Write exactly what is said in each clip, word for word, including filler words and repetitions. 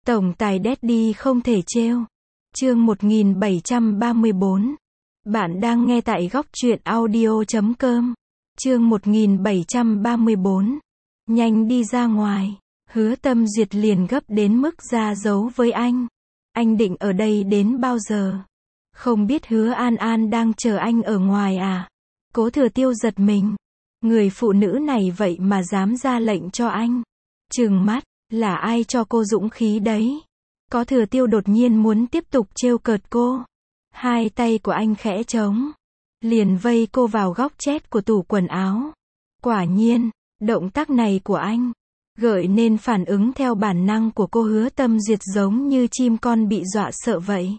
Tổng tài Daddy không thể trêu. Chương một nghìn bảy trăm ba mươi bốn. Bạn đang nghe tại góc truyện audio chấm com. Chương một nghìn bảy trăm ba mươi bốn. Nhanh đi ra ngoài. Hứa Tâm Duyệt liền gấp đến mức ra dấu với anh. Anh định ở đây đến bao giờ? Không biết Hứa An An đang chờ anh ở ngoài à? Cố Thừa Tiêu giật mình. Người phụ nữ này vậy mà dám ra lệnh cho anh. Trừng mắt, là ai cho cô dũng khí đấy? Có Thừa Tiêu đột nhiên muốn tiếp tục trêu cợt cô. Hai tay của anh khẽ trống, liền vây cô vào góc chết của tủ quần áo. Quả nhiên, động tác này của anh gợi nên phản ứng theo bản năng của cô Hứa Tâm Duyệt, giống như chim con bị dọa sợ vậy.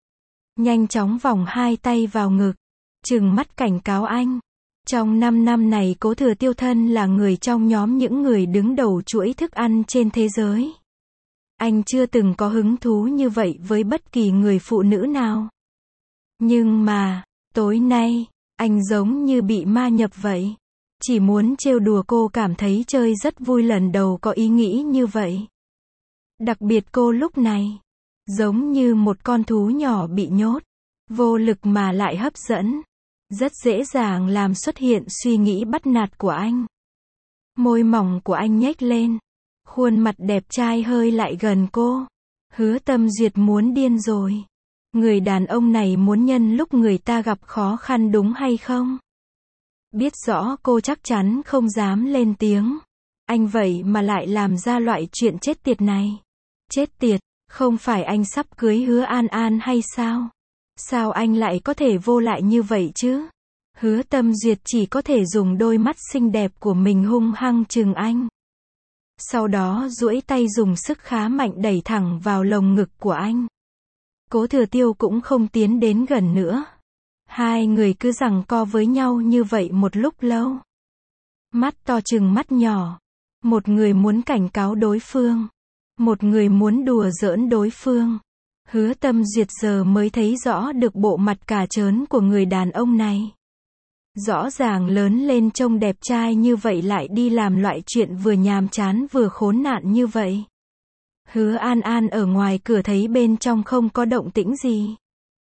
Nhanh chóng vòng hai tay vào ngực, trừng mắt cảnh cáo anh. Trong năm năm này Cố Thừa Tiêu thân là người trong nhóm những người đứng đầu chuỗi thức ăn trên thế giới. Anh chưa từng có hứng thú như vậy với bất kỳ người phụ nữ nào. Nhưng mà, tối nay, anh giống như bị ma nhập vậy. Chỉ muốn trêu đùa cô, cảm thấy chơi rất vui, lần đầu có ý nghĩ như vậy. Đặc biệt cô lúc này, giống như một con thú nhỏ bị nhốt, vô lực mà lại hấp dẫn. Rất dễ dàng làm xuất hiện suy nghĩ bắt nạt của anh. Môi mỏng của anh nhếch lên, khuôn mặt đẹp trai hơi lại gần cô. Hứa Tâm Duyệt muốn điên rồi. Người đàn ông này muốn nhân lúc người ta gặp khó khăn đúng hay không? Biết rõ cô chắc chắn không dám lên tiếng. Anh vậy mà lại làm ra loại chuyện chết tiệt này. Chết tiệt, không phải anh sắp cưới Hứa An An hay sao? Sao anh lại có thể vô lại như vậy chứ? Hứa Tâm Duyệt chỉ có thể dùng đôi mắt xinh đẹp của mình hung hăng trừng anh. Sau đó duỗi tay dùng sức khá mạnh đẩy thẳng vào lồng ngực của anh. Cố Thừa Tiêu cũng không tiến đến gần nữa. Hai người cứ giằng co với nhau như vậy một lúc lâu. Mắt to trừng mắt nhỏ. Một người muốn cảnh cáo đối phương, một người muốn đùa giỡn đối phương. Hứa Tâm Duyệt giờ mới thấy rõ được bộ mặt cà trớn của người đàn ông này. Rõ ràng lớn lên trông đẹp trai như vậy lại đi làm loại chuyện vừa nhàm chán vừa khốn nạn như vậy. Hứa An An ở ngoài cửa thấy bên trong không có động tĩnh gì,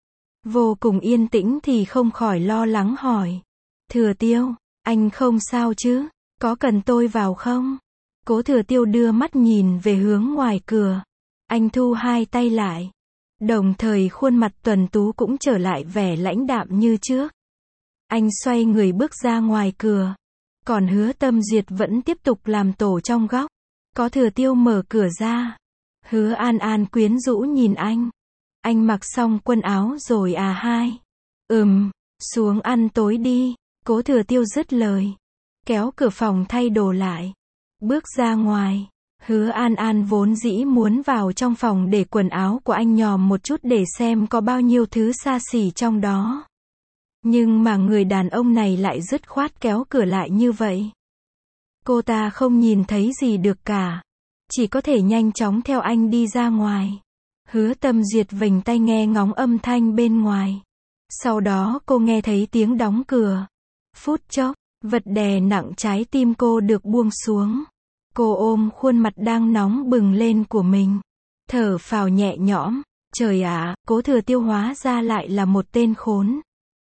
vô cùng yên tĩnh thì không khỏi lo lắng hỏi. Thừa Tiêu, anh không sao chứ? Có cần tôi vào không? Cố Thừa Tiêu đưa mắt nhìn về hướng ngoài cửa. Anh thu hai tay lại. Đồng thời khuôn mặt tuấn tú cũng trở lại vẻ lãnh đạm như trước. Anh xoay người bước ra ngoài cửa. Còn Hứa Tâm Duyệt vẫn tiếp tục làm tổ trong góc. Có Thừa Tiêu mở cửa ra. Hứa An An quyến rũ nhìn anh. Anh mặc xong quần áo rồi à hai? Ừm, xuống ăn tối đi. Cố Thừa Tiêu dứt lời, kéo cửa phòng thay đồ lại, bước ra ngoài. Hứa An An vốn dĩ muốn vào trong phòng để quần áo của anh nhòm một chút để xem có bao nhiêu thứ xa xỉ trong đó. Nhưng mà người đàn ông này lại dứt khoát kéo cửa lại như vậy. Cô ta không nhìn thấy gì được cả. Chỉ có thể nhanh chóng theo anh đi ra ngoài. Hứa Tâm Duyệt vểnh tay nghe ngóng âm thanh bên ngoài. Sau đó cô nghe thấy tiếng đóng cửa. Phút chốc, vật đè nặng trái tim cô được buông xuống. Cô ôm khuôn mặt đang nóng bừng lên của mình, thở phào nhẹ nhõm. Trời ạ, Cố Thừa Tiêu hóa ra lại là một tên khốn.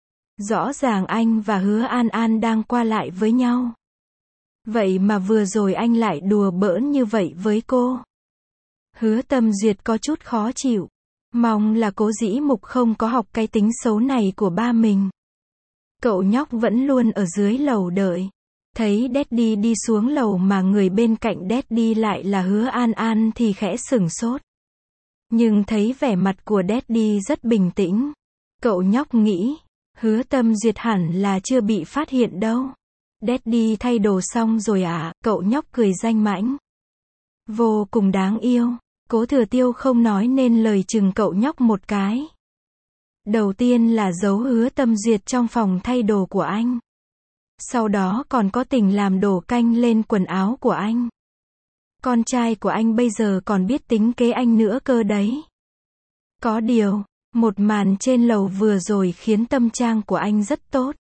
Rõ ràng anh và Hứa An An đang qua lại với nhau. Vậy mà vừa rồi anh lại đùa bỡn như vậy với cô. Hứa Tâm Duyệt có chút khó chịu. Mong là Cố Dĩ Mục không có học cái tính xấu này của ba mình. Cậu nhóc vẫn luôn ở dưới lầu đợi. Thấy Daddy đi xuống lầu mà người bên cạnh Daddy lại là Hứa An An thì khẽ sửng sốt. Nhưng thấy vẻ mặt của Daddy rất bình tĩnh. Cậu nhóc nghĩ, Hứa Tâm Duyệt hẳn là chưa bị phát hiện đâu. Daddy thay đồ xong rồi à? Cậu nhóc cười danh mãnh. Vô cùng đáng yêu. Cố Thừa Tiêu không nói nên lời chừng cậu nhóc một cái. Đầu tiên là giấu Hứa Tâm Duyệt trong phòng thay đồ của anh. Sau đó còn có tình làm đổ canh lên quần áo của anh. Con trai của anh bây giờ còn biết tính kế anh nữa cơ đấy. Có điều, một màn trên lầu vừa rồi khiến tâm trạng của anh rất tốt.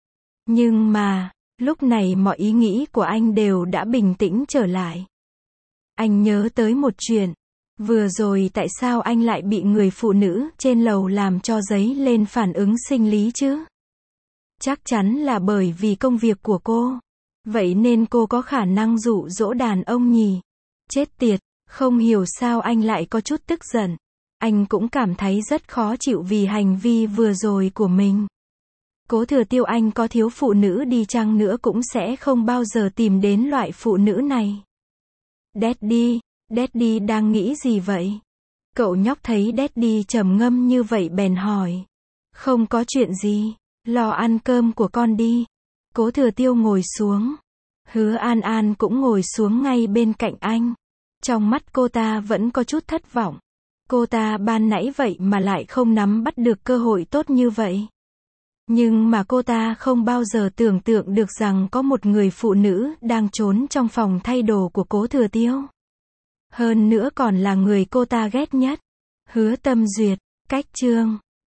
Nhưng mà, lúc này mọi ý nghĩ của anh đều đã bình tĩnh trở lại. Anh nhớ tới một chuyện. Vừa rồi tại sao anh lại bị người phụ nữ trên lầu làm cho dấy lên phản ứng sinh lý chứ? Chắc chắn là bởi vì công việc của cô. Vậy nên cô có khả năng dụ dỗ đàn ông nhỉ? Chết tiệt, không hiểu sao anh lại có chút tức giận. Anh cũng cảm thấy rất khó chịu vì hành vi vừa rồi của mình. Cố Thừa Tiêu, anh có thiếu phụ nữ đi chăng nữa cũng sẽ không bao giờ tìm đến loại phụ nữ này. Daddy, Daddy đang nghĩ gì vậy? Cậu nhóc thấy Daddy trầm ngâm như vậy bèn hỏi. Không có chuyện gì, lo ăn cơm của con đi. Cố Thừa Tiêu ngồi xuống. Hứa An An cũng ngồi xuống ngay bên cạnh anh. Trong mắt cô ta vẫn có chút thất vọng. Cô ta ban nãy vậy mà lại không nắm bắt được cơ hội tốt như vậy. Nhưng mà cô ta không bao giờ tưởng tượng được rằng có một người phụ nữ đang trốn trong phòng thay đồ của Cố Thừa Tiêu. Hơn nữa còn là người cô ta ghét nhất. Hứa Tâm Duyệt, cách chương